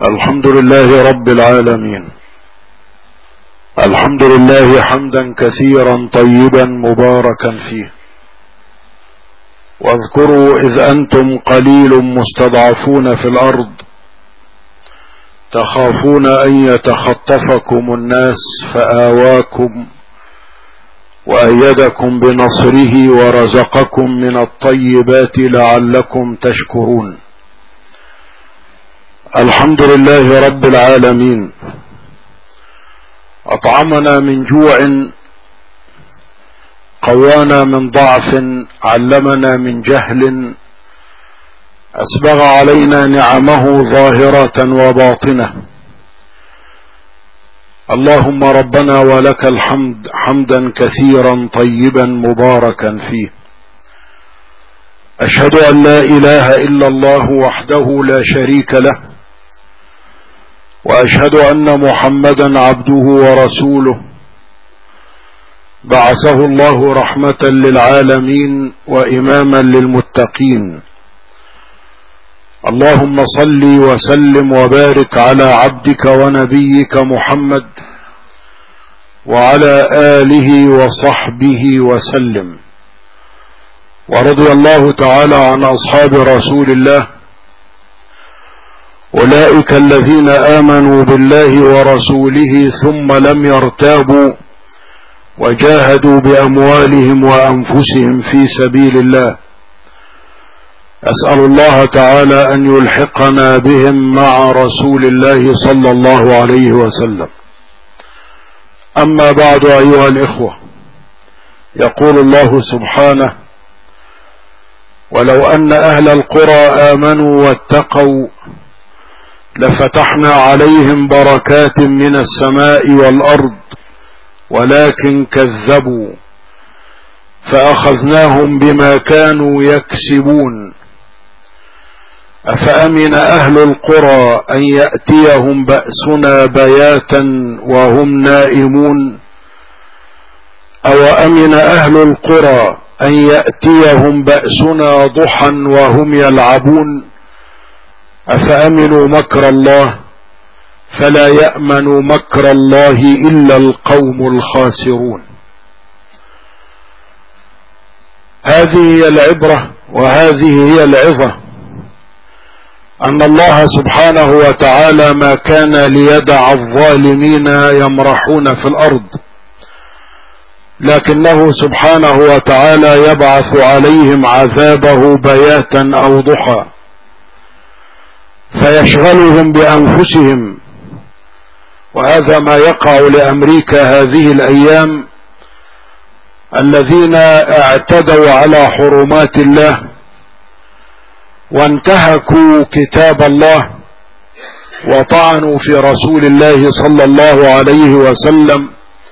الحمد لله رب العالمين. الحمد لله حمدا كثيرا طيبا مباركا فيه. واذكروا إذ أنتم قليل مستضعفون في الأرض تخافون أن يتخطفكم الناس فآواكم وأيدكم بنصره ورزقكم من الطيبات لعلكم تشكرون. الحمد لله رب العالمين. أطعمنا من جوع، قوانا من ضعف، علمنا من جهل، أسبغ علينا نعمه ظاهرة وباطنة. اللهم ربنا ولك الحمد حمدا كثيرا طيبا مباركا فيه. أشهد أن لا إله إلا الله وحده لا شريك له، وأشهد أن محمدا عبده ورسوله، بعثه الله رحمة للعالمين وإماما للمتقين. اللهم صل وسلم وبارك على عبدك ونبيك محمد وعلى آله وصحبه وسلم. ورضي الله تعالى عن أصحاب رسول الله، أولئك الذين آمنوا بالله ورسوله ثم لم يرتابوا وجاهدوا بأموالهم وأنفسهم في سبيل الله. أسأل الله تعالى أن يلحقنا بهم مع رسول الله صلى الله عليه وسلم. أما بعد أيها الإخوة، يقول الله سبحانه: ولو أن أهل القرى آمنوا واتقوا لفتحنا عليهم بركات من السماء والأرض ولكن كذبوا فأخذناهم بما كانوا يكسبون. أفأمن أهل القرى أن يأتيهم بأسنا بياتا وهم نائمون أو أمن أهل القرى أن يأتيهم بأسنا ضحى وهم يلعبون أفأمنوا مكر الله فلا يأمن مكر الله إلا القوم الخاسرون. هذه هي العبرة وهذه هي العظة، أن الله سبحانه وتعالى ما كان ليدع الظالمين يمرحون في الأرض، لكنه سبحانه وتعالى يبعث عليهم عذابه بياتا أو ضحى فيشغلهم بأنفسهم. وهذا ما يقع لأمريكا هذه الأيام، الذين اعتدوا على حرمات الله وانتهكوا كتاب الله وطعنوا في رسول الله صلى الله عليه وسلم،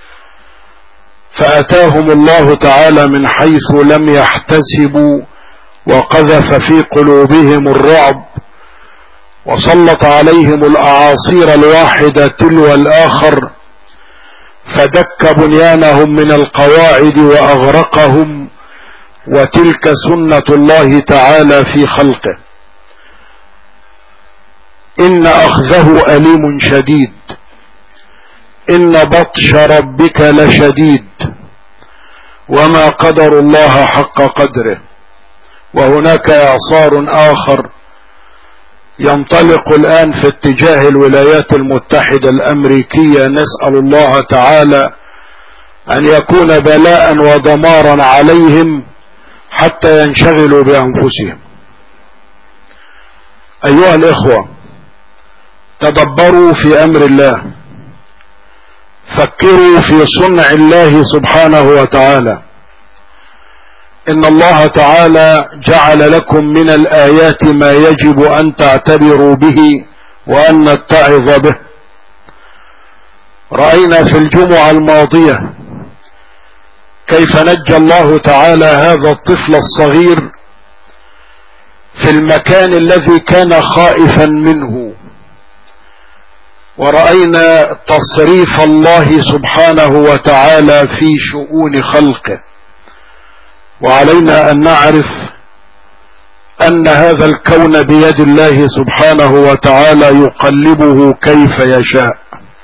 فأتاهم الله تعالى من حيث لم يحتسبوا وقذف في قلوبهم الرعب وسلط عليهم الأعاصير الواحدة تلو الآخر فدك بنيانهم من القواعد وأغرقهم، وتلك سنة الله تعالى في خلقه. إن أخذه أليم شديد، إن بطش ربك لشديد، وما قدر الله حق قدره. وهناك إعصار آخر ينطلق الآن في اتجاه الولايات المتحدة الأمريكية، نسأل الله تعالى أن يكون بلاء ودمارا عليهم حتى ينشغلوا بأنفسهم. أيها الإخوة، تدبروا في أمر الله، فكروا في صنع الله سبحانه وتعالى. إن الله تعالى جعل لكم من الآيات ما يجب أن تعتبروا به وأن نتعظ به. رأينا في الجمعة الماضية كيف نجى الله تعالى هذا الطفل الصغير في المكان الذي كان خائفا منه، ورأينا تصريف الله سبحانه وتعالى في شؤون خلقه. وعلينا أن نعرف أن هذا الكون بيد الله سبحانه وتعالى يقلبه كيف يشاء،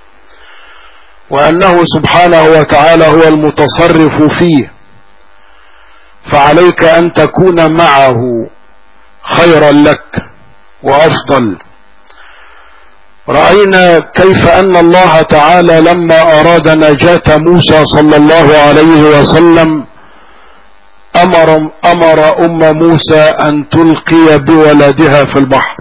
وأنه سبحانه وتعالى هو المتصرف فيه، فعليك أن تكون معه خيرا لك وأفضل. رأينا كيف أن الله تعالى لما أراد نجاة موسى صلى الله عليه وسلم أمر أم موسى أن تلقي بولدها في البحر،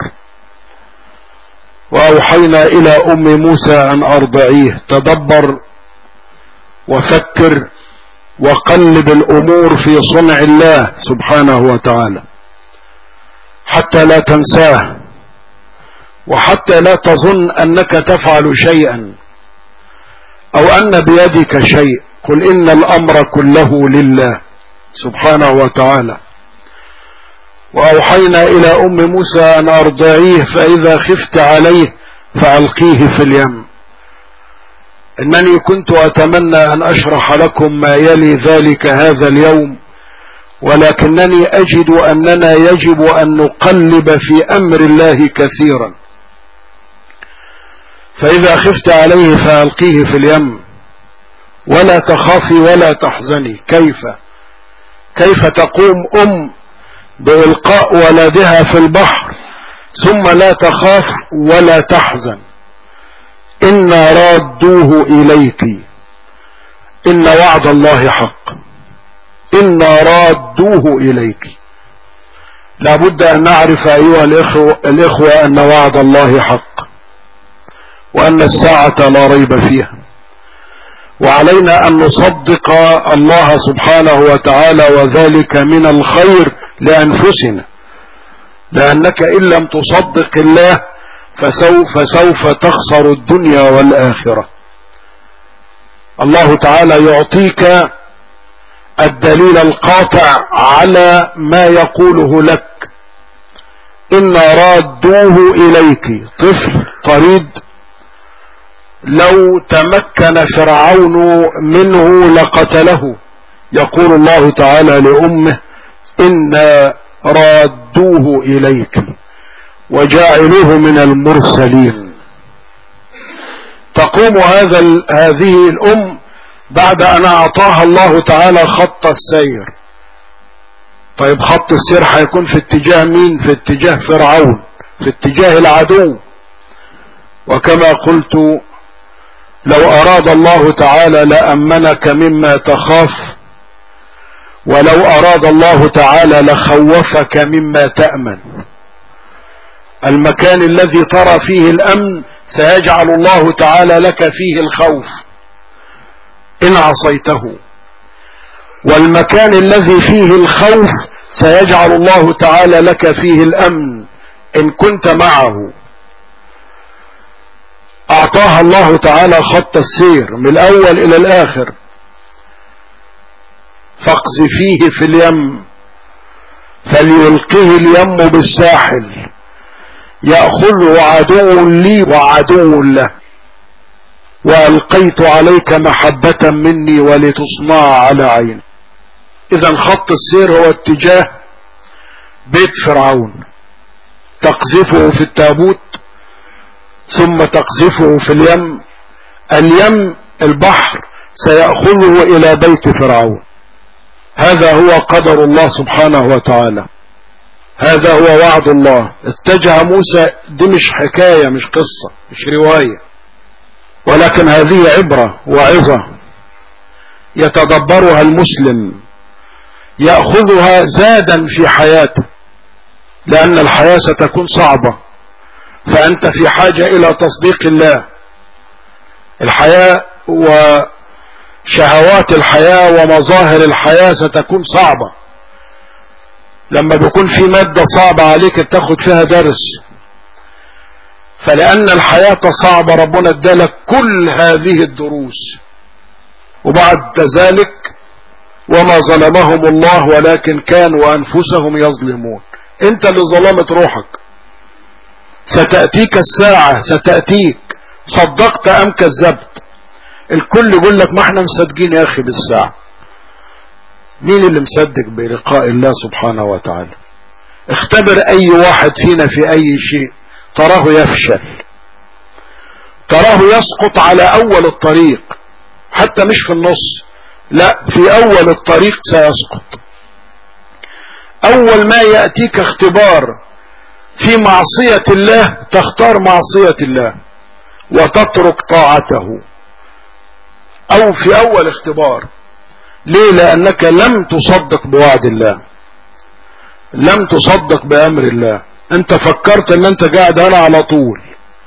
وأوحينا إلى أم موسى أن أرضعيه. تدبر وفكر وقلب الأمور في صنع الله سبحانه وتعالى حتى لا تنساه، وحتى لا تظن أنك تفعل شيئا أو أن بيدك شيء. قل إن الأمر كله لله سبحانه وتعالى. وأوحينا إلى أم موسى أن أرضعيه فإذا خفت عليه فألقيه في اليم. إنني كنت أتمنى أن أشرح لكم ما يلي ذلك هذا اليوم، ولكنني أجد أننا يجب أن نقلب في أمر الله كثيرا. فإذا خفت عليه فألقيه في اليم ولا تخافي ولا تحزني. كيف تقوم أم بإلقاء ولدها في البحر ثم لا تخاف ولا تحزن؟ إنا رادوه إليك، إن وعد الله حق، إنا رادوه إليك. لابد أن نعرف أيها الإخوة أن وعد الله حق، وأن الساعة لا ريب فيها، وعلينا أن نصدق الله سبحانه وتعالى، وذلك من الخير لأنفسنا، لأنك إن لم تصدق الله فسوف تخسر الدنيا والآخرة. الله تعالى يعطيك الدليل القاطع على ما يقوله لك. إن رادوه إليك. طفل طريد لو تمكن فرعون منه لقتله. يقول الله تعالى لأمه إنا رادوه إليك وجاعلوه من المرسلين. تقوم هذه الأم بعد أن أعطاها الله تعالى خط السير. طيب خط السير هيكون في اتجاه مين؟ في اتجاه فرعون، في اتجاه العدو. وكما قلت لو أراد الله تعالى لأمنك مما تخاف، ولو أراد الله تعالى لخوفك مما تأمن. المكان الذي ترى فيه الأمن سيجعل الله تعالى لك فيه الخوف إن عصيته، والمكان الذي فيه الخوف سيجعل الله تعالى لك فيه الأمن إن كنت معه. أعطاها الله تعالى خط السير من الأول إلى الآخر. فاقذفيه في اليم فليلقه اليم بالساحل يأخذه عدو لي وعدو له، وألقيت عليك محبة مني ولتصنع على عيني. إذا خط السير هو اتجاه بيت فرعون. تقذفه في التابوت ثم تقذفه في اليم. اليم البحر سيأخذه إلى بيت فرعون. هذا هو قدر الله سبحانه وتعالى، هذا هو وعد الله. اتجه موسى، دي مش حكاية، مش قصة، مش رواية، ولكن هذه عبرة وعظة يتدبرها المسلم، يأخذها زادا في حياته، لأن الحياة ستكون صعبة، فأنت في حاجة إلى تصديق الله. الحياة وشهوات الحياة ومظاهر الحياة ستكون صعبة. لما بيكون في مادة صعبة عليك تاخد فيها درس، فلأن الحياة صعبة ربنا ادالك كل هذه الدروس. وبعد ذلك وما ظلمهم الله ولكن كانوا أنفسهم يظلمون. انت اللي ظلمت روحك. ستأتيك الساعة، ستأتيك، صدقت أم كذبت. الكل يقول لك ما احنا مصدقين يا أخي بالساعة. مين اللي مصدق بلقاء الله سبحانه وتعالى؟ اختبر اي واحد فينا في اي شيء تراه يفشل، تراه يسقط على اول الطريق، حتى مش في النص، لا في اول الطريق سيسقط. اول ما يأتيك اختبار في معصية الله تختار معصية الله وتترك طاعته، او في اول اختبار. ليه؟ لانك لم تصدق بوعد الله، لم تصدق بامر الله. انت فكرت ان انت قاعد هنا على طول،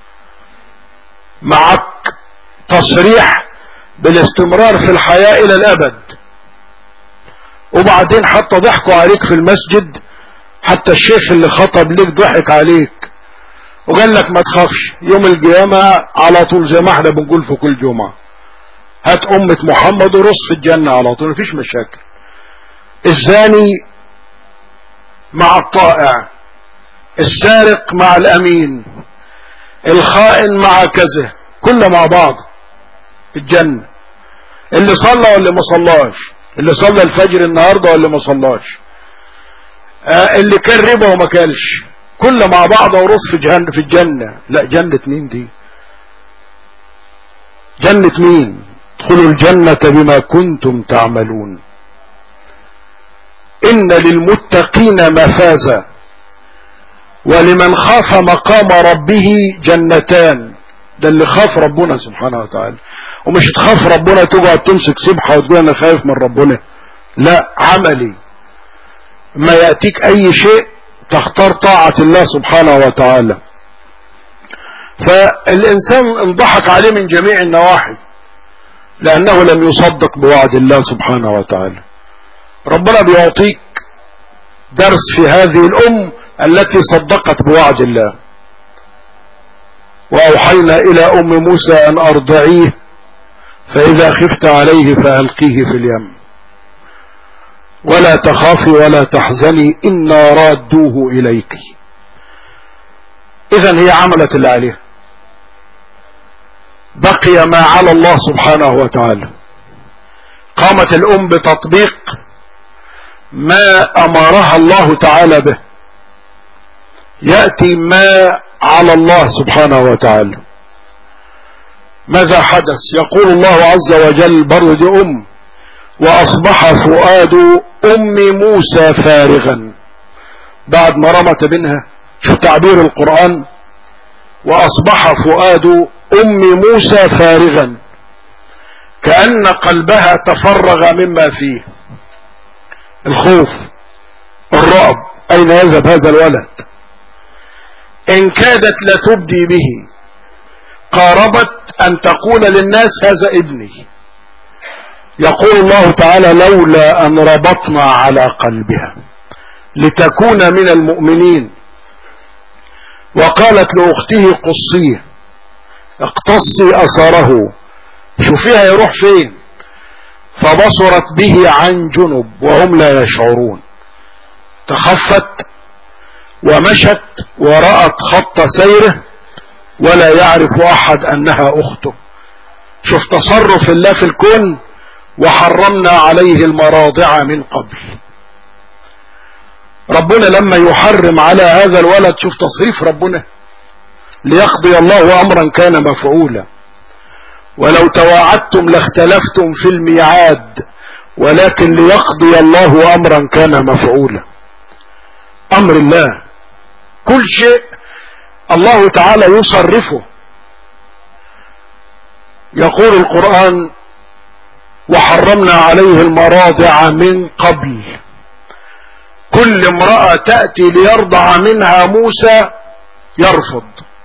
معك تصريح بالاستمرار في الحياة الى الابد، وبعدين حتى ضحكوا عليك في المسجد، حتى الشيخ اللي خطب ليك ضحك عليك وقال لك ما تخافش، يوم القيامة على طول زي ما احنا بنقول في كل جمعة، هات أمة محمد ورص في الجنة على طول، مفيش مشاكل. الزاني مع الطائع، السارق مع الأمين، الخائن مع كذا، كله مع بعض الجنة. اللي صلى واللي ما صلاش، اللي صلى الفجر النهاردة واللي ما صلاش، اللي كان ربا وما كانش، كله مع بعض ورص في الجنة. لا، جنة مين دي؟ جنة مين؟ ادخلوا الجنة بما كنتم تعملون. إن للمتقين مفازا ولمن خاف مقام ربه جنتان. ده اللي خاف ربنا سبحانه وتعالى، ومش تخاف ربنا تقعد تمسك سبحة وتقول انا خايف من ربنا، لا، عملي. ما يأتيك اي شيء تختار طاعة الله سبحانه وتعالى. فالانسان انضحك عليه من جميع النواحي لانه لم يصدق بوعد الله سبحانه وتعالى. ربنا بيعطيك درس في هذه الام التي صدقت بوعد الله. واوحينا الى ام موسى ان ارضعيه فاذا خفت عليه فالقيه في اليم ولا تخافي ولا تحزني انا رادوه اليك. اذا هي عملت اللي عليها، بقي ما على الله سبحانه وتعالى. قامت الام بتطبيق ما امرها الله تعالى به. يأتي ما على الله سبحانه وتعالى. ماذا حدث؟ يقول الله عز وجل برد واصبح فؤاد ام موسى فارغا. بعد ما رمت منها، شوف تعبير القرآن، واصبح فؤاد ام موسى فارغا، كأن قلبها تفرغ مما فيه. الخوف، الرعب، اين يذهب هذا الولد؟ ان كادت لتبدي به، قاربت ان تقول للناس هذا ابني. يقول الله تعالى لولا ان ربطنا على قلبها لتكون من المؤمنين. وقالت لاخته قصيه اقتصي اثره، شوفيها يروح فين. فبصرت به عن جنب وهم لا يشعرون، تخفت ومشت ورأت خط سيره ولا يعرف احد انها اخته. شوف تصرف الله في الكون. وحرمنا عليه المراضع من قبل. ربنا لما يحرم على هذا الولد، شوف تصريف ربنا، ليقضي الله امرا كان مفعولا. ولو تواعدتم لاختلفتم في الميعاد ولكن ليقضي الله امرا كان مفعولا. امر الله كل شيء الله تعالى يصرفه. يقول القرآن وحرمنا عليه المراضع من قبل. كل امرأة تأتي ليرضع منها موسى يرفض.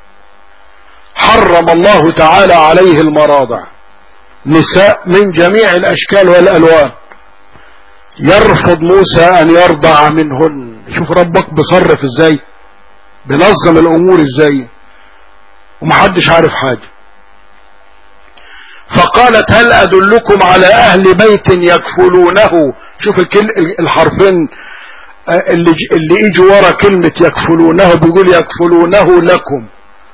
حرم الله تعالى عليه المراضع، نساء من جميع الاشكال والالوان، يرفض موسى ان يرضع منهن. شوف ربك بصرف ازاي، بنظم الامور ازاي، ومحدش عارف حاجة. فقالت هل ادلكم على اهل بيت يكفلونه. شوف الحرفين اللي يجوا ورا كلمة يكفلونه، بيقول يكفلونه لكم.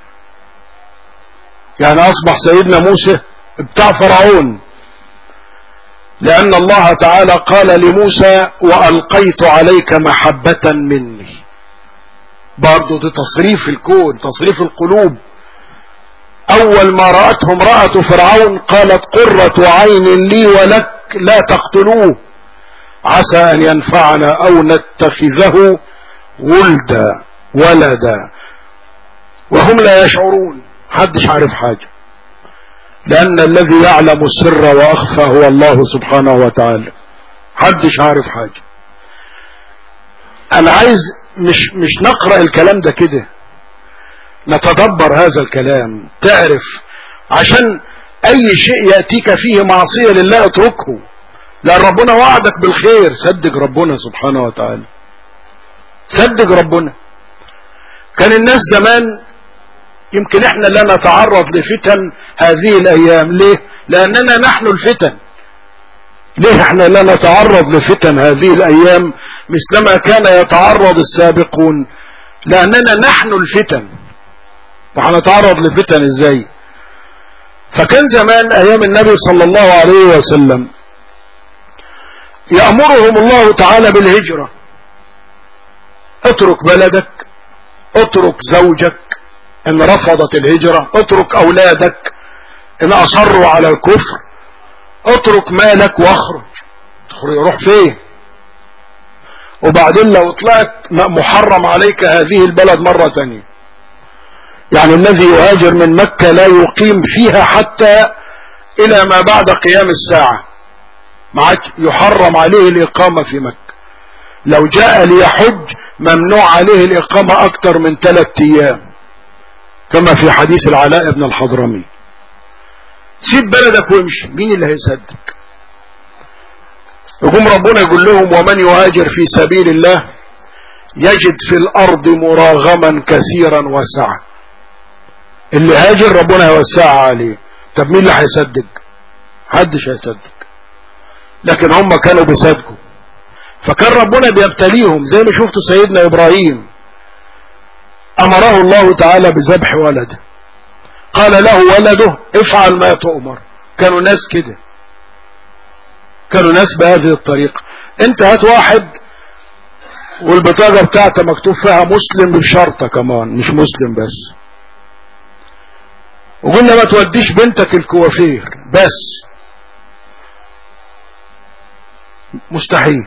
يعني اصبح سيدنا موسى بتاع فرعون، لان الله تعالى قال لموسى والقيت عليك محبة مني. برضو دي تصريف الكون، تصريف القلوب. اول ما رأته امرأة فرعون قالت قرة عين لي ولك لا تقتلوه عسى ان ينفعنا او نتخذه ولدا وهم لا يشعرون. محدش عارف حاجة، لان الذي يعلم السر واخفى هو الله سبحانه وتعالى. محدش عارف حاجة. انا عايز مش نقرأ الكلام ده كده، نتدبر هذا الكلام، تعرف، عشان اي شيء يأتيك فيه معصية لله اتركه، لان ربنا وعدك بالخير. صدق ربنا سبحانه وتعالى، صدق ربنا. كان الناس زمان، يمكن احنا لا نتعرض لفتن هذه الايام. ليه؟ لاننا نحن الفتن. ليه احنا لا نتعرض لفتن هذه الايام مثلما كان يتعرض السابقون؟ لاننا نحن الفتن. وهنتعرض لفتن ازاي؟ فكان زمان ايام النبي صلى الله عليه وسلم يأمرهم الله تعالى بالهجرة. اترك بلدك، اترك زوجك ان رفضت الهجرة، اترك اولادك ان اصروا على الكفر، اترك مالك واخرج. روح فين؟ وبعدين لو طلعت محرم عليك هذه البلد مرة تانية. يعني الذي يهاجر من مكة لا يقيم فيها حتى الى ما بعد قيام الساعة، معك يحرم عليه الاقامة في مكة. لو جاء ليحج ممنوع عليه الاقامة اكتر من 3 ايام، كما في حديث العلاء بن الحضرمي. سيب بلدك وامشي، مين اللي هيصدق؟ يقوم ربنا يقول لهم ومن يهاجر في سبيل الله يجد في الارض مراغما كثيرا وسعة. اللي هاجر ربنا يوسعها عليه. طب مين اللي هيصدق؟ محدش هيصدق. لكن هم كانوا بيصدقوا، فكان ربنا بيبتليهم. زي ما شفتوا سيدنا ابراهيم امره الله تعالى بذبح ولده، قال له ولده افعل ما تؤمر. كانوا ناس كده، كانوا ناس بهذه الطريقة. انت هات واحد والبطاقة بتاعته مكتوب فيها مسلم بالشرطة كمان، مش مسلم بس، وقلنا ما توديش بنتك الكوافير بس، مستحيل.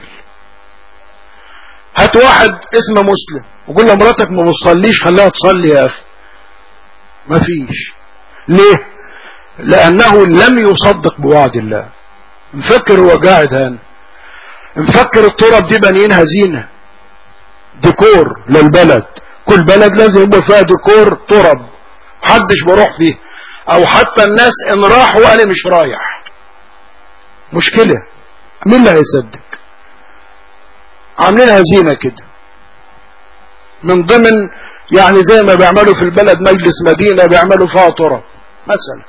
هات واحد اسمه مسلم وقول له مراتك ما بتصليش خليها تصلي يا اخي، ما فيش. ليه؟ لانه لم يصدق بوعد الله. مفكر هو قاعد هنا، مفكر التراب دي بنينها زينة، ديكور للبلد. كل بلد لازم يبقى فيها ديكور تراب، محدش بروح فيه، او حتى الناس ان راحوا وانا مش رايح. مشكلة، مين اللي هيصدق؟ عاملينها زينة كده من ضمن، يعني زي ما بيعملوا في البلد مجلس مدينة بيعملوا فيها تراب مثلا.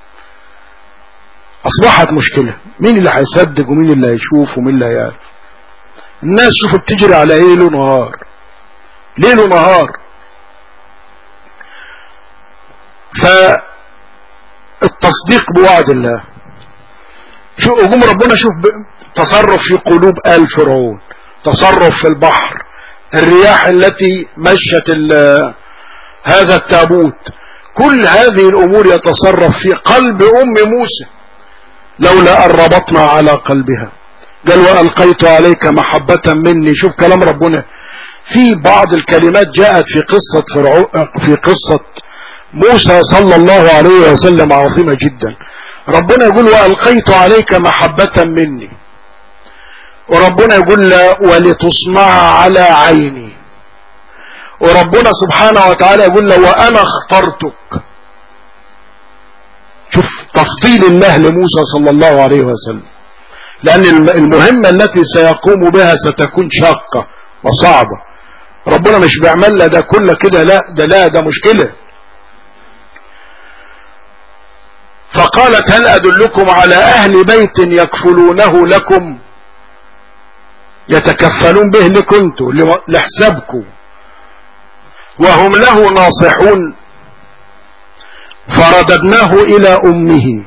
اصبحت مشكلة، مين اللي هيصدق ومين اللي هيشوف ومين اللي هيعرف؟ الناس شوفوا بتجري على ليل ونهار، ليل ونهار. فالتصديق بوعد الله. شو قوم ربنا شوف تصرف في قلوب آل فرعون، تصرف في البحر، الرياح التي مشت هذا التابوت، كل هذه الامور يتصرف في قلب موسى لولا ان ربطنا على قلبها. قال والقيت عليك محبة مني. شوف كلام ربنا في بعض الكلمات جاءت في قصة موسى صلى الله عليه وسلم عظيمة جدا. ربنا يقول والقيت عليك محبة مني، وربنا يقول ولتصنع على عيني، وربنا سبحانه وتعالى يقول وانا اخترتك. شوف تفضيل الله لموسى صلى الله عليه وسلم، لأن المهمة التي سيقوم بها ستكون شاقة وصعبة. ربنا مش بيعمل له ده كله كده، لا ده مشكلة. فقالت هل أدلكم على أهل بيت يكفلونه لكم، يتكفلون به لكنتوا لحسابكم وهم له ناصحون. فرددناه إلى أمه،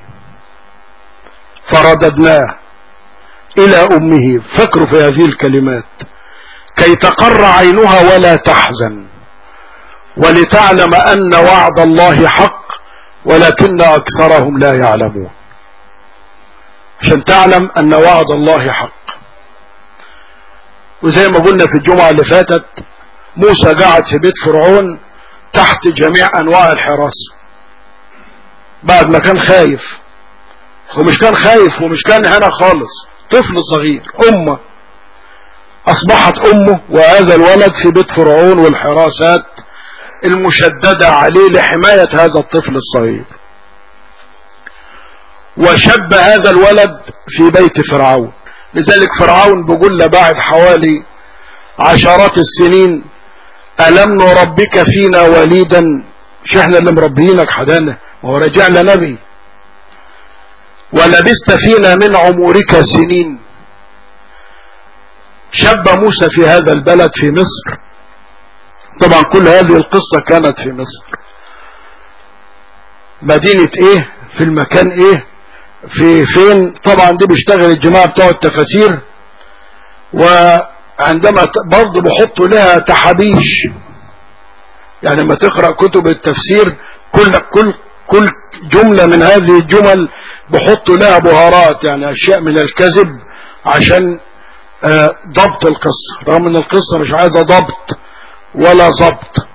فرددناه إلى أمه. فكروا في هذه الكلمات: كي تقر عينها ولا تحزن ولتعلم أن وعد الله حق ولكن أكثرهم لا يعلمون. عشان تعلم أن وعد الله حق. وزي ما قلنا في الجمعة اللي فاتت، موسى قاعد في بيت فرعون تحت جميع أنواع الحراسة بعد ما كان خايف، ومش كان خايف ومش كان هنا خالص، طفل صغير، أمه أصبحت أمه وهذا الولد في بيت فرعون والحراسات المشددة عليه لحماية هذا الطفل الصغير. وشب هذا الولد في بيت فرعون، لذلك فرعون بيقول له بعد حوالي عشرات السنين: ألم نربك فينا وليدا؟ مش احنا اللي مربيينك حدانا، وهو رجع لنبي، ولبست فينا من عمرك سنين. شب موسى في هذا البلد في مصر. طبعا كل هذه القصة كانت في مصر. مدينة ايه؟ في المكان ايه؟ في فين؟ طبعا دي بيشتغل الجماعة بتوع التفاسير، وعندما برضه بيحطوا لها تحابيش. يعني لما تقرأ كتب التفسير كل جملة من هذه الجمل بيحطوا لها بهارات، يعني اشياء من الكذب عشان ضبط القصة، رغم ان القصة مش عايزة ضبط ولا ضبط.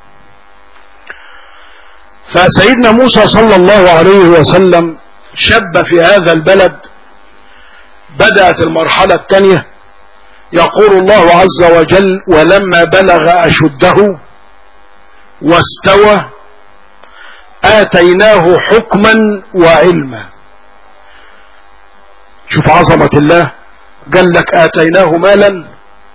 فسيدنا موسى صلى الله عليه وسلم شب في هذا البلد. بدأت المرحلة الثانية، يقول الله عز وجل: ولما بلغ أشده واستوى آتيناه حكما وعلما. شوف عظمة الله، قال لك آتيناه مالا،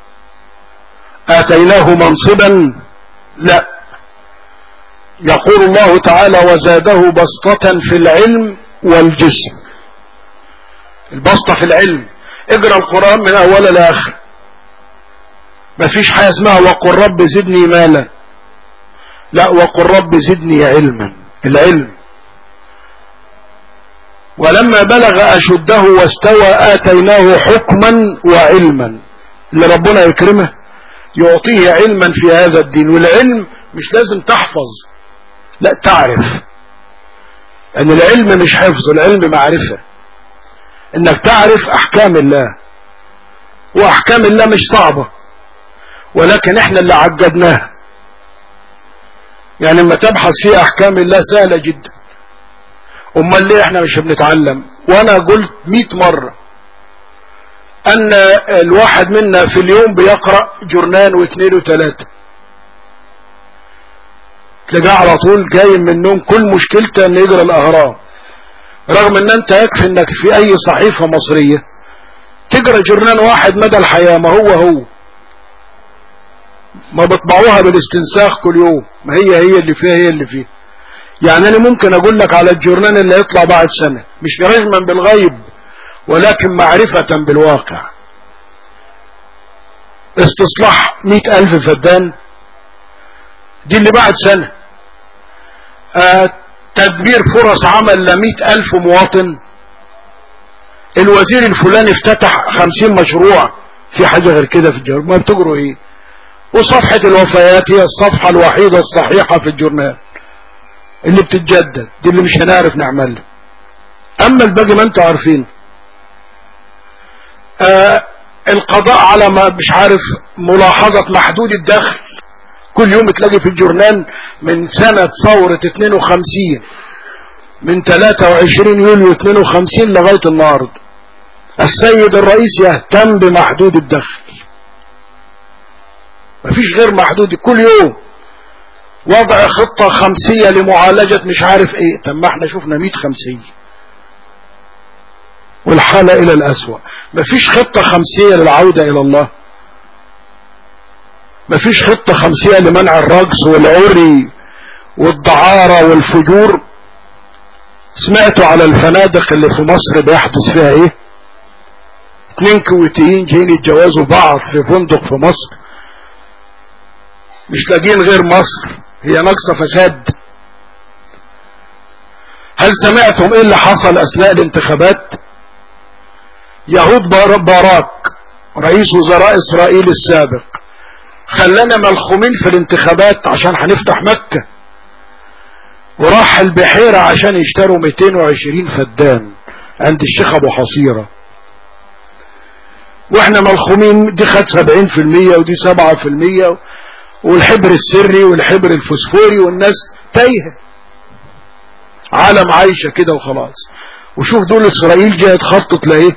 آتيناه منصبا، لا، يقول الله تعالى: وزاده بسطة في العلم والجسم. البسطة في العلم، اقرأ القرآن من أول لآخر، ما فيش حاجة اسمها وقل رب زدني مالا، لا، وقل رب زدني علما. العلم. ولما بلغ أشده واستوى آتيناه حكما وعلما. اللي ربنا يكرمه يعطيه علما في هذا الدين. والعلم مش لازم تحفظ، لا، تعرف. ان العلم مش حفظ، العلم معرفة، انك تعرف احكام الله. واحكام الله مش صعبة، ولكن احنا اللي عجدناها. يعني لما تبحث في احكام الله سهلة جدا، امال ليه احنا مش بنتعلم؟ وانا قلت 100 مرة ان الواحد منا في اليوم بيقرأ جرنان واثنين وثلاثة، تلاقيه على طول جاي من النوم كل مشكلته ان يقرأ الاهرام، رغم ان انت يكفي انك في اي صحيفة مصرية تقرأ جرنان واحد مدى الحياة. ما هو ما بطبعوها بالاستنساخ كل يوم، ما هي اللي فيها هي اللي فيها. يعني انا ممكن اقول لك على الجرنان اللي يطلع بعد سنة، مش رجما بالغيب ولكن معرفة بالواقع. استصلاح 100,000 فدان، دي اللي بعد سنة. تدبير فرص عمل ل100,000 مواطن. الوزير الفلاني افتتح 50 مشروع. في حاجة غير كده في الجرنان؟ ما بتقروا ايه؟ وصفحة الوفيات هي الصفحة الوحيدة الصحيحة في الجرنان اللي بتتجدد، دي اللي مش هنعرف نعملها. اما الباقي ما انتوا عارفين. القضاء على ما مش عارف ملاحظة محدود الدخل، كل يوم تلاقي في الجرنان من سنة ثورة 52، من 23 يوليو 52 لغاية النهاردة، السيد الرئيس يهتم بمحدود الدخل. مفيش غير محدود، كل يوم وضع خطة خمسية لمعالجة مش عارف ايه. طب ما احنا شفنا 100 خمسية والحالة الى الأسوأ. مفيش خطة خمسية للعودة الى الله، مفيش خطة خمسية لمنع الرقص والعري والدعارة والفجور. سمعتوا على الفنادق اللي في مصر بيحدث فيها ايه؟ 2 كويتيين جايين يتجوزوا بعض في فندق في مصر، مش لاقين غير مصر، هي ناقصة فساد. هل سمعتم ايه اللي حصل اثناء الانتخابات؟ يهود باراك رئيس وزراء اسرائيل السابق خلانا ملخومين في الانتخابات عشان هنفتح مكة، وراح البحيرة عشان يشتروا 220 فدان عند الشيخ ابو حصيرة، واحنا ملخومين. دي خد 70% ودي 7%، والحبر السري والحبر الفوسفوري، والناس تايهه، عالم عايشة كده وخلاص. وشوف دول اسرائيل جاءت خطط لايه،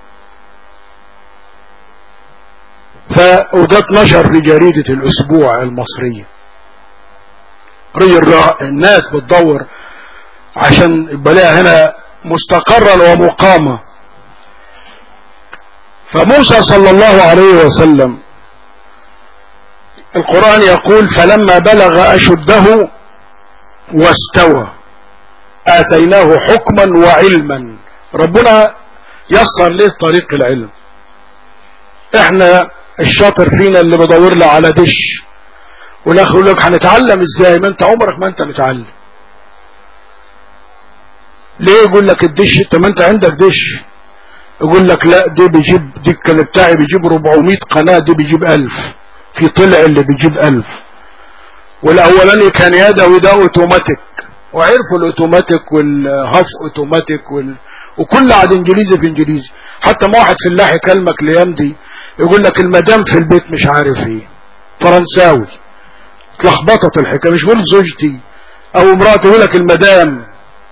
وده اتنشر في جريدة الاسبوع المصرية. الناس بتدور عشان يبقى لها هنا مستقرا ومقامة. فموسى صلى الله عليه وسلم القرآن يقول فلما بلغ أشده واستوى آتيناه حكما وعلما. ربنا يسر له طريق العلم. احنا الشاطر فينا اللي بدور له على دش، والاخر يقول لك هنتعلم ازاي؟ ما انت عمرك ما انت متعلم. ليه؟ يقول لك الدش، انت ما انت عندك دش. يقول لك لا، دي بيجيب، دي كان بتاعي بيجيب 400 قناة، دي بيجيب 1000. في طلع اللي بيجيب 1000. والاولاني كان يدوي، ده اوتوماتيك، وعرفوا الاوتوماتيك والهاف اوتوماتيك وكل عاد انجليزي في انجليزي. حتى ما واحد فلاح يكلمك ليمدي يقول لك المدام في البيت مش عارف ايه، فرنساوي، اتلخبطت الحكايه، مش بقول زوجتي او امرأتي، يقول لك المدام.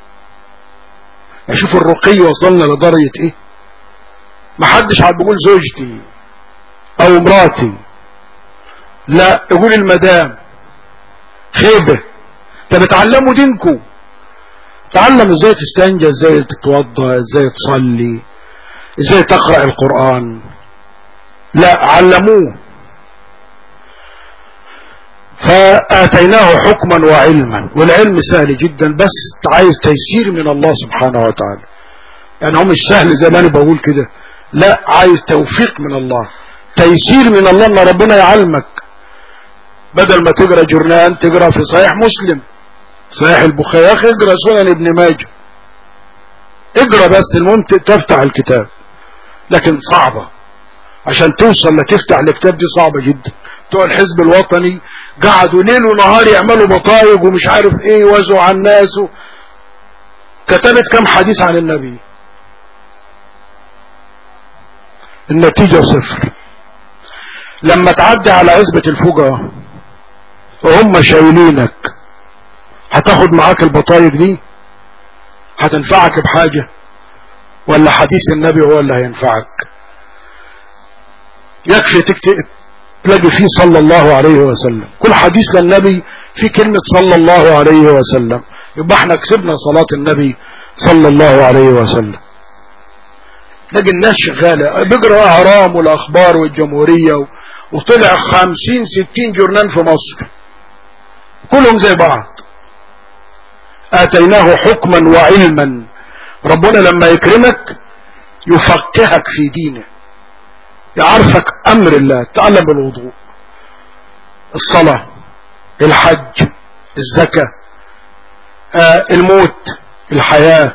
اشوف الرقي وصلنا لدرجة ايه. ما حدش عاد بيقول زوجتي او امرأتي، لا، يقول المدام. خيبة. طب اتعلموا دينكم، تعلم ازاي تستنجى، ازاي تتوضى، ازاي تصلي، ازاي تقرأ القرآن. لا، علموه. فآتيناه حكما وعلما. والعلم سهل جدا، بس عايز تيسير من الله سبحانه وتعالى. يعني هو مش سهل زي ما انا بقول كده، لا، عايز توفيق من الله، تيسير من الله، ان ربنا يعلمك. بدل ما تقرأ جرنان تقرأ في صحيح مسلم، صحيح البخاري. يا اخي اقرأ سنن ابن ماجه، اقرأ بس، المهم تفتح الكتاب. لكن صعبة، عشان توصل لتفتح الكتاب دي صعبة جدا. بتوع الحزب الوطني قعدوا ليل ونهار يعملوا بطايق ومش عارف ايه، يوزعوا على الناس كتبت كم حديث عن النبي؟ النتيجة صفر. لما تعدي على عزبة الفقراء وهم شايلينك، هتاخد معاك البطايق دي؟ هتنفعك بحاجة؟ ولا حديث النبي هو اللي هينفعك؟ يكفي تلاقي فيه صلى الله عليه وسلم. كل حديث للنبي في كلمة صلى الله عليه وسلم، يبقى احنا كسبنا صلاة النبي صلى الله عليه وسلم. تلاقي الناس شغالة بيقرأ اهرام والاخبار والجمهورية وطلع 50-60 جورنال في مصر كلهم زي بعض. آتيناه حكما وعلما. ربنا لما يكرمك يفقهك في دينه، يعرفك امر الله، تعلم الوضوء، الصلاة، الحج، الزكاة، الموت، الحياة،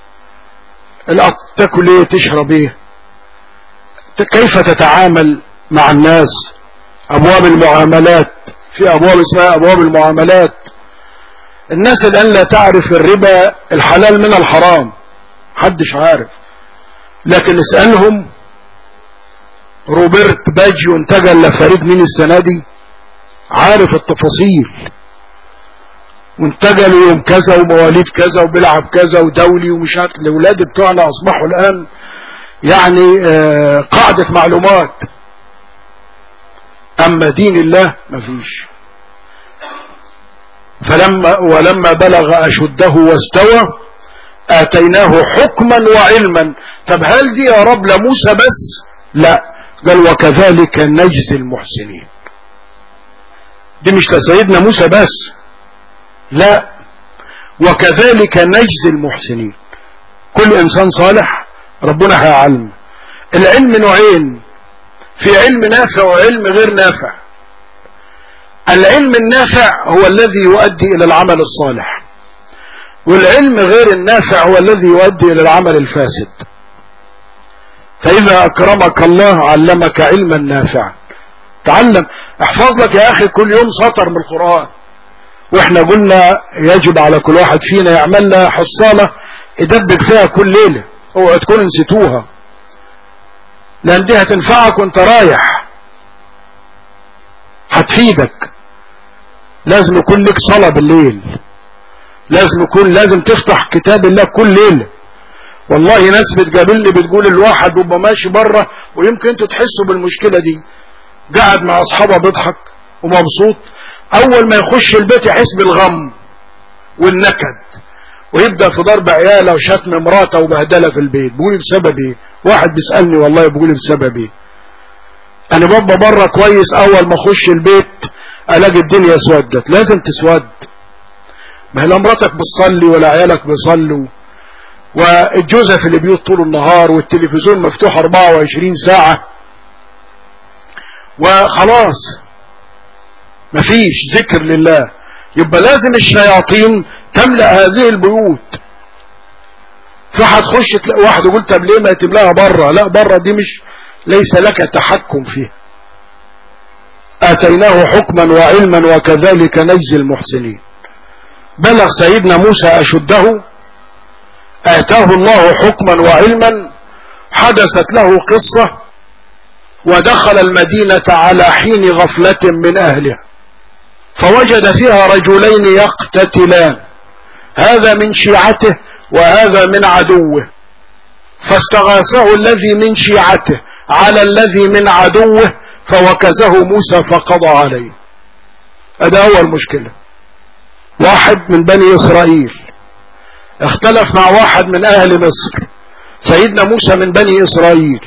تاكل ايه، تشرب ايه، كيف تتعامل مع الناس، ابواب المعاملات. في ابواب اسمها ابواب المعاملات. الناس الان لا تعرف الربا الحلال من الحرام، محدش عارف. لكن اسألهم روبرت باجيو انتقل لفريق مين السنة دي، عارف التفاصيل، وانتقلوا يوم كذا ومواليد كذا وبيلعب كذا ودولي ومش عارف. الاولاد بتوعنا اصبحوا الان يعني قاعدة معلومات. اما دين الله مفيش. ولما بلغ اشده واستوى آتيناه حكما وعلما. طب هل دي يا رب لموسى بس؟ لا، قال وكذلك نجزي المحسنين. دي مش لسيدنا موسى بس، لا، وكذلك نجزي المحسنين. كل انسان صالح ربنا هيعلمه. العلم نوعين، في علم نافع وعلم غير نافع. العلم النافع هو الذي يؤدي الى العمل الصالح، والعلم غير النافع هو الذي يؤدي الى العمل الفاسد. فاذا اكرمك الله علمك علما نافعا. تعلم. احفظ لك يا اخي كل يوم سطر من القرآن. واحنا قلنا يجب على كل واحد فينا يعمل لها حصالة يدبك فيها كل ليلة، اوعى تكون نسيتوها، لان دي هتنفعك وانت رايح، هتفيدك. لازم يكون لك صلاة بالليل، لازم تفتح كتاب الله كل ليلة. والله ناس بتقابلني بتقول الواحد بيبقى ماشي بره، ويمكن انتوا تحسوا بالمشكلة دي، قاعد مع اصحابه بيضحك ومبسوط، اول ما يخش البيت يحس بالغم والنكد، ويبدأ في ضرب عياله وشتم مراته وبهدله في البيت. بيقولي بسبب ايه؟ واحد بيسألني والله بيقولي بسبب ايه. انا بابا بره كويس، اول ما اخش البيت الاقي الدنيا اسودت. لازم تسود، ما هي لا مراتك بتصلي ولا عيالك بيصلوا، والجوزة في البيوت طول النهار، والتلفزيون مفتوح 24 ساعة، وخلاص مفيش ذكر لله. يبقى لازم الشياطين تملأ هذه البيوت. فهتخش تلاقي واحد يقول طب ليه ما تملاها بره؟ لا، بره دي ليس لك تحكم فيها. آتيناه حكما وعلما وكذلك نجزي المحسنين. بلغ سيدنا موسى أشده، آتاه الله حكما وعلما، حدثت له قصة، ودخل المدينة على حين غفلة من أهلها، فوجد فيها رجلين يقتتلان، هذا من شيعته وهذا من عدوه، فاستغاثه الذي من شيعته على الذي من عدوه، فوكزه موسى فقضى عليه. هذا أول مشكلة. واحد من بني إسرائيل اختلف مع واحد من أهل مصر، سيدنا موسى من بني إسرائيل،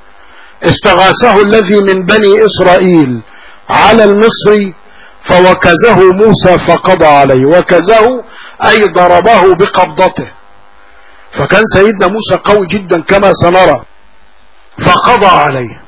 استغاثه الذي من بني إسرائيل على المصري، فوكزه موسى فقضى عليه. وكزه أي ضربه بقبضته، فكان سيدنا موسى قوي جدا كما سنرى، فقضى عليه،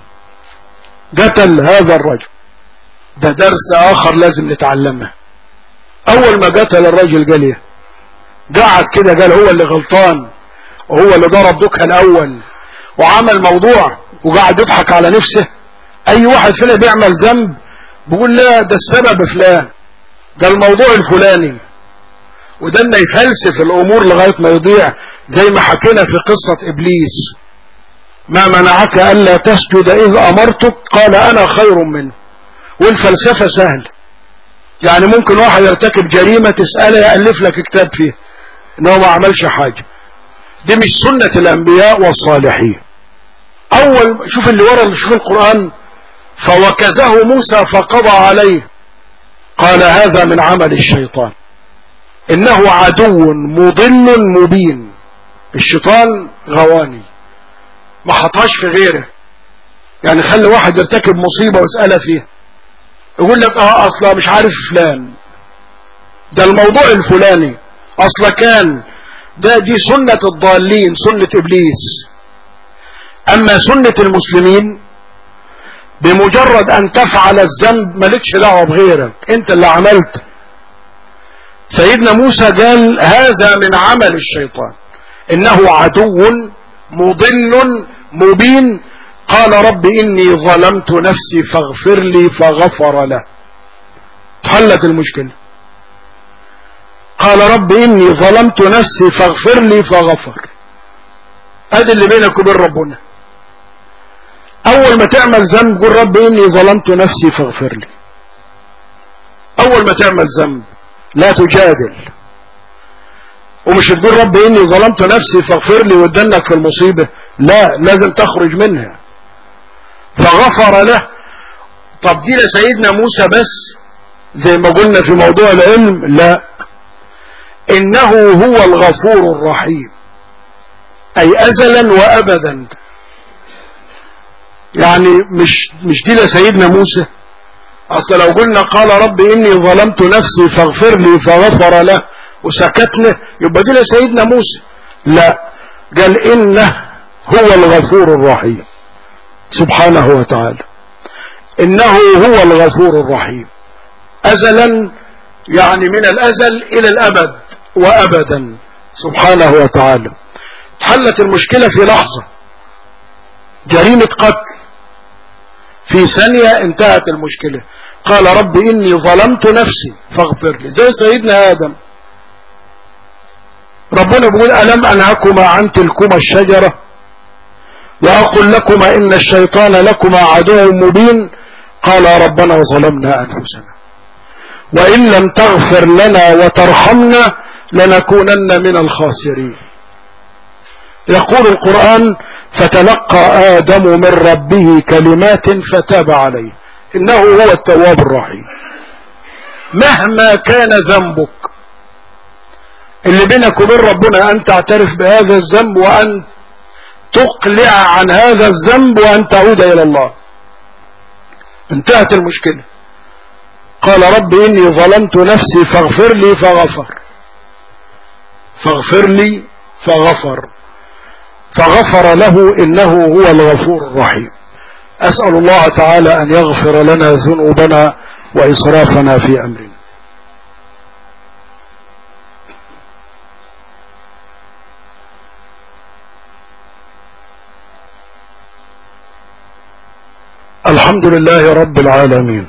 قتل هذا الرجل. ده درس آخر لازم نتعلمه. أول ما قتل الرجل قال ايه؟ قعد كده قال هو اللي غلطان، وهو اللي ضرب دكها الأول، وعمل موضوع وقعد يضحك على نفسه. أي واحد فينا بيعمل ذنب بيقول لا ده السبب فلان، ده الموضوع الفلاني، وده انه يفلسف الأمور لغاية ما يضيع، زي ما حكينا في قصة إبليس: ما منعك ألا تسجد إذ أمرتك؟ قال أنا خير منه. والفلسفة سهل، يعني ممكن واحد يرتكب جريمة تسأله يألف لك كتاب فيه إنه ما عملش حاجة. دي مش سنة الأنبياء والصالحين. أول شوف اللي ورا، شوف القرآن: فوكزه موسى فقضى عليه، قال هذا من عمل الشيطان إنه عدو مضل مبين. الشيطان غواني، ما حطهاش في غيره. يعني خلي واحد يرتكب مصيبة واسأله فيها، يقول لك اصلا مش عارف فلان، ده الموضوع الفلاني، اصلا كان دي سنة الضالين، سنة ابليس. اما سنة المسلمين بمجرد ان تفعل الذنب مالكش دعوة بغيرك، انت اللي عملت. سيدنا موسى قال هذا من عمل الشيطان انه عدو مضل مبين. قال رب إني ظلمت نفسي فاغفر لي، فغفر له، حلت المشكلة. قال رب إني ظلمت نفسي فاغفر لي فغفر. هذا اللي بينك وبين ربنا. أول ما تعمل ذنب قل رب إني ظلمت نفسي فاغفر لي. أول ما تعمل ذنب لا تجادل، ومش تقول رب إني ظلمت نفسي فاغفر لي وتدنك في المصيبة، لا، لازم تخرج منها. فغفر له. طب دي لسيدنا موسى بس زي ما قلنا في موضوع العلم؟ لا، إنه هو الغفور الرحيم، أي أزلا وأبدا. يعني مش دي لسيدنا موسى. أصلا لو قلنا قال رب إني ظلمت نفسي فاغفر لي فغفر له وسكتنا يبقى دي لسيدنا موسى. لا، قال إنه هو الغفور الرحيم سبحانه وتعالى. إنه هو الغفور الرحيم، أزلا يعني من الأزل إلى الأبد وأبدا سبحانه وتعالى. حلت المشكلة في لحظة، جريمة قتل في ثانية انتهت المشكلة. قال رب إني ظلمت نفسي فاغفر لي، زي سيدنا آدم. ربنا بيقول ألم أنهكما عن تلكما الشجرة وأقول لكما إن الشيطان لكما عدو مبين قال ربنا ظلمنا أنفسنا وإن لم تغفر لنا وترحمنا لنكونن من الخاسرين. يقول القرآن فتلقى آدم من ربه كلمات فتاب عليه إنه هو التواب الرحيم. مهما كان ذنبك اللي بينك وبين ربنا أن تعترف بهذا الذنب وأن تقلع عن هذا الذنب وأن تعود إلى الله، انتهت المشكلة. قال رب إني ظلمت نفسي فاغفر لي فغفر، فاغفر لي فغفر له إنه هو الغفور الرحيم. أسأل الله تعالى أن يغفر لنا ذنوبنا وإسرافنا في أمرنا. الحمد لله رب العالمين،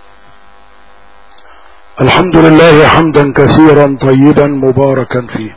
الحمد لله حمدا كثيرا طيبا مباركا فيه.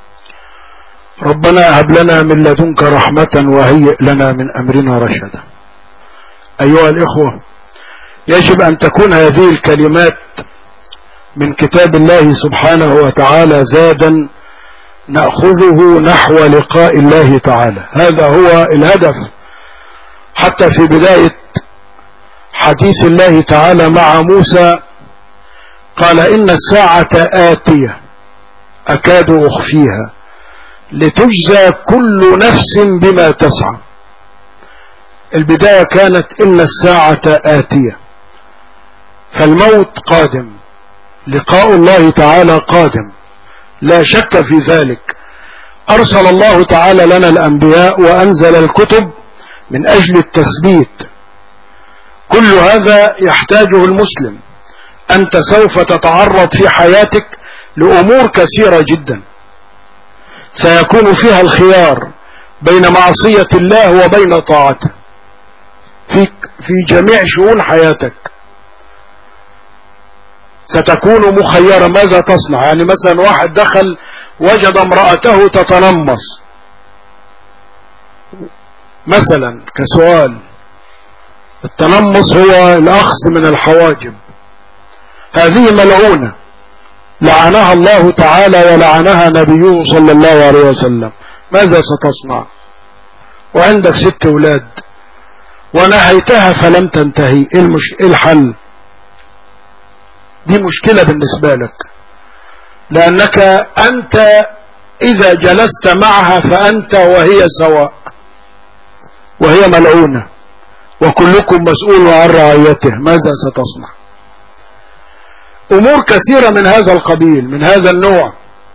ربنا هب لنا من لدنك رحمة وهيئ لنا من أمرنا رشدا. أيها الإخوة، يجب أن تكون هذه الكلمات من كتاب الله سبحانه وتعالى زادا نأخذه نحو لقاء الله تعالى. هذا هو الهدف. حتى في بداية حديث الله تعالى مع موسى قال إن الساعة آتية أكاد أخفيها لتجزى كل نفس بما تسعى. البداية كانت إن الساعة آتية، فالموت قادم، لقاء الله تعالى قادم، لا شك في ذلك. أرسل الله تعالى لنا الأنبياء وأنزل الكتب من أجل التثبيت. كل هذا يحتاجه المسلم. أنت سوف تتعرض في حياتك لأمور كثيرة جدا سيكون فيها الخيار بين معصية الله وبين طاعته في جميع شؤون حياتك. ستكون مخيرا ماذا تصنع. يعني مثلا واحد دخل وجد امرأته تتنمص مثلا كسؤال. التنمص هو الأخذ من الحواجب، هذه ملعونة لعنها الله تعالى ولعنها نبيه صلى الله عليه وسلم. ماذا ستصنع وعندك 6 أولاد ونهيتها فلم تنتهي؟ إيه الحل؟ دي مشكلة بالنسبة لك، لأنك أنت إذا جلست معها فأنت وهي سواء، وهي ملعونة وكلكم مسؤول عن رعيته. ماذا ستصنع؟ أمور كثيرة من هذا القبيل، من هذا النوع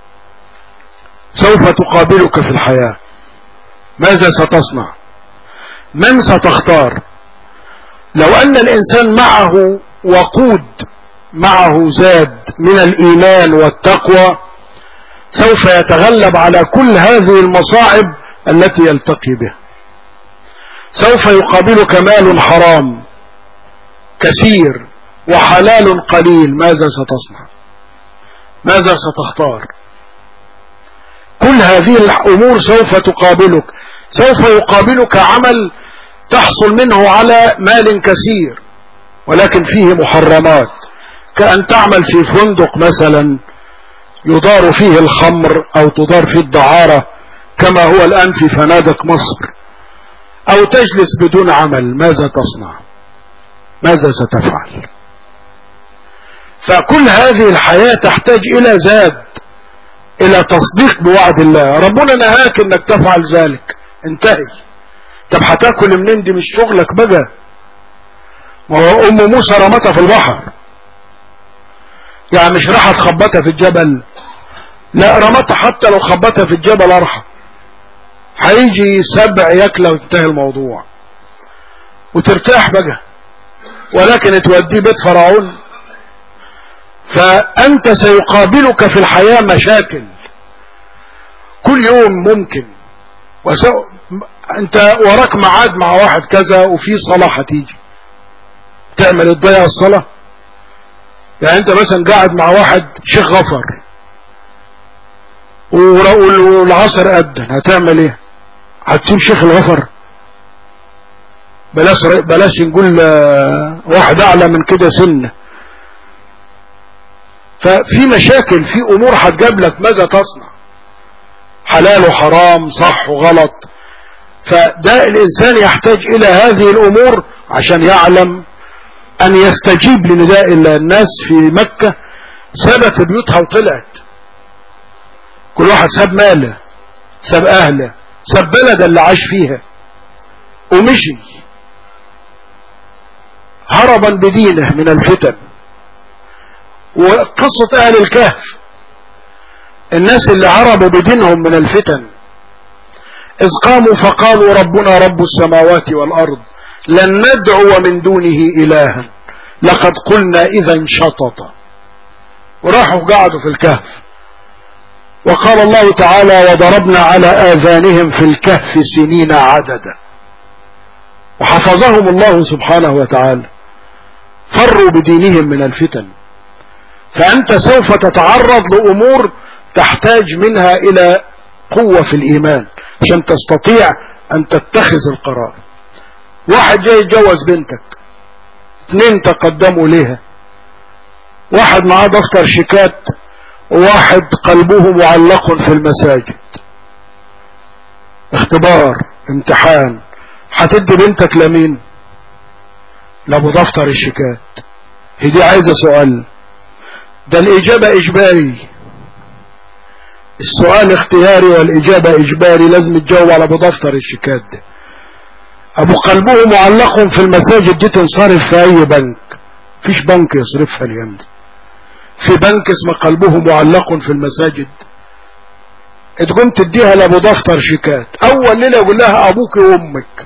سوف تقابلك في الحياة. ماذا ستصنع؟ من ستختار؟ لو أن الإنسان معه وقود، معه زاد من الإيمان والتقوى، سوف يتغلب على كل هذه المصاعب التي يلتقي بها. سوف يقابلك مال حرام كثير وحلال قليل. ماذا ستصنع؟ ماذا ستختار؟ كل هذه الأمور سوف تقابلك. سوف يقابلك عمل تحصل منه على مال كثير ولكن فيه محرمات، كأن تعمل في فندق مثلا يدار فيه الخمر أو تدار فيه الدعارة كما هو الآن في فنادق مصر، أو تجلس بدون عمل. ماذا تصنع؟ ماذا ستفعل؟ فكل هذه الحياة تحتاج إلى زاد، إلى تصديق بوعد الله. ربنا نهاك إنك تفعل ذلك، انتهي. طب هتاكل منين؟ دي مش شغلك بقى. وهو أم موسى رمتها في البحر، يعني مش راح تخبطها في الجبل، لا رمتها. حتى لو خبطها في الجبل أرحم، هيجي 7 ياكله وينتهي الموضوع وترتاح بقى، ولكن توديه بيت فرعون. فأنت سيقابلك في الحياة مشاكل كل يوم ممكن. أنت وراك معاد مع واحد كذا وفي صلاة هتيجي، تعمل تضيع الصلاة؟ يعني انت مثلا قاعد مع واحد شيخ غفر والعصر أذن، هتعمل ايه؟ هتسيب شيخ الغفر؟ بلاش نقول واحد اعلى من كده سنة. ففي مشاكل، في امور هتجابلك ماذا تصنع، حلال وحرام، صح وغلط. فده الانسان يحتاج الى هذه الامور عشان يعلم ان يستجيب لنداء الناس. في مكة سابت بيوتها وطلعت، كل واحد ساب ماله، ساب اهله، ساب بلد اللي عاش فيها ومشي هربا بدينه من الفتن. وقصة اهل الكهف، الناس اللي هربوا بدينهم من الفتن، إذ قاموا فقالوا ربنا رب السماوات والأرض لن ندعو من دونه إلها لقد قلنا إذا شططا. وراحوا قعدوا في الكهف، وقال الله تعالى وضربنا على آذانهم في الكهف سنين عددا، وحفظهم الله سبحانه وتعالى، فروا بدينهم من الفتن. فأنت سوف تتعرض لأمور تحتاج منها إلى قوة في الإيمان عشان تستطيع أن تتخذ القرار. واحد جاي يتجوز بنتك، 2 تقدموا لها، واحد معاه دفتر شيكات وواحد قلبه معلق في المساجد، اختبار، امتحان، هتدي بنتك لمين؟ لابو دفتر الشيكات. هي دي عايزة سؤال؟ ده الإجابة إجباري، السؤال اختياري والإجابة إجباري، لازم تجاوب على أبو دفتر الشيكات ده. أبو قلبه معلق في المساجد دي تنصرف في أي بنك؟ فيش بنك يصرفها اليوم دي. في بنك اسمه قلبه معلق في المساجد؟ تقوم تديها لأبو دفتر شيكات، أول ليلة يقول لها أبوك وأمك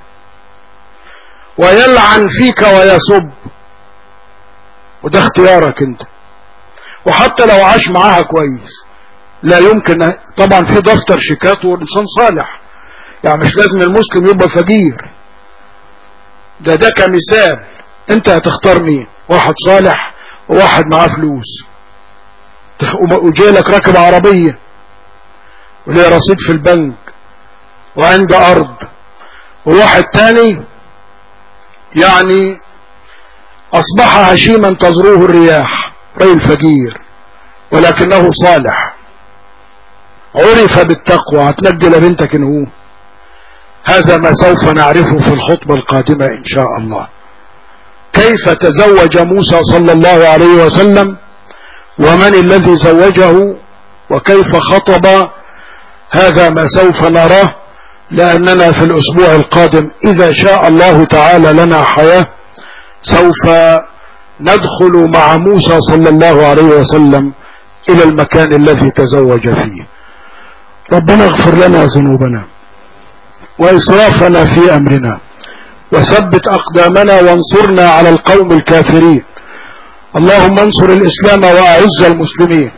ويلعن فيك ويسب، وده اختيارك أنت. وحتى لو عاش معاها كويس لا يمكن، طبعا في دفتر شيكات وإنسان صالح، يعني مش لازم المسلم يبقى فقير، ده كمثال. انت هتختار مين؟ واحد صالح وواحد معاه فلوس، وجاي لك راكب عربية وليه رصيد في البنك وعنده أرض، وواحد تاني يعني أصبح هشيما تزروه الرياح، رجل فقير ولكنه صالح عرف بالتقوى، هتنجي لبنتك إن هو. هذا ما سوف نعرفه في الخطبة القادمة إن شاء الله. كيف تزوج موسى صلى الله عليه وسلم، ومن الذي زوجه، وكيف خطب، هذا ما سوف نراه، لأننا في الأسبوع القادم إذا شاء الله تعالى لنا حياة سوف ندخل مع موسى صلى الله عليه وسلم إلى المكان الذي تزوج فيه. ربنا اغفر لنا ذنوبنا وإسرافنا في أمرنا، وثبت أقدامنا وانصرنا على القوم الكافرين. اللهم انصر الإسلام وأعز المسلمين.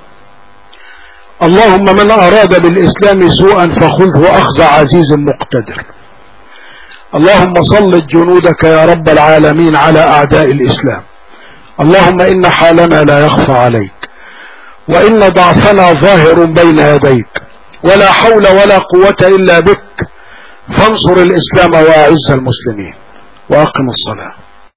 اللهم من أراد بالإسلام سوءا فخذه أخذ عزيز مقتدر. اللهم صلت جنودك يا رب العالمين على أعداء الإسلام. اللهم إن حالنا لا يخفى عليك، وإن ضعفنا ظاهر بين يديك، ولا حول ولا قوة إلا بك، فانصر الإسلام وأعز المسلمين. وأقم الصلاة.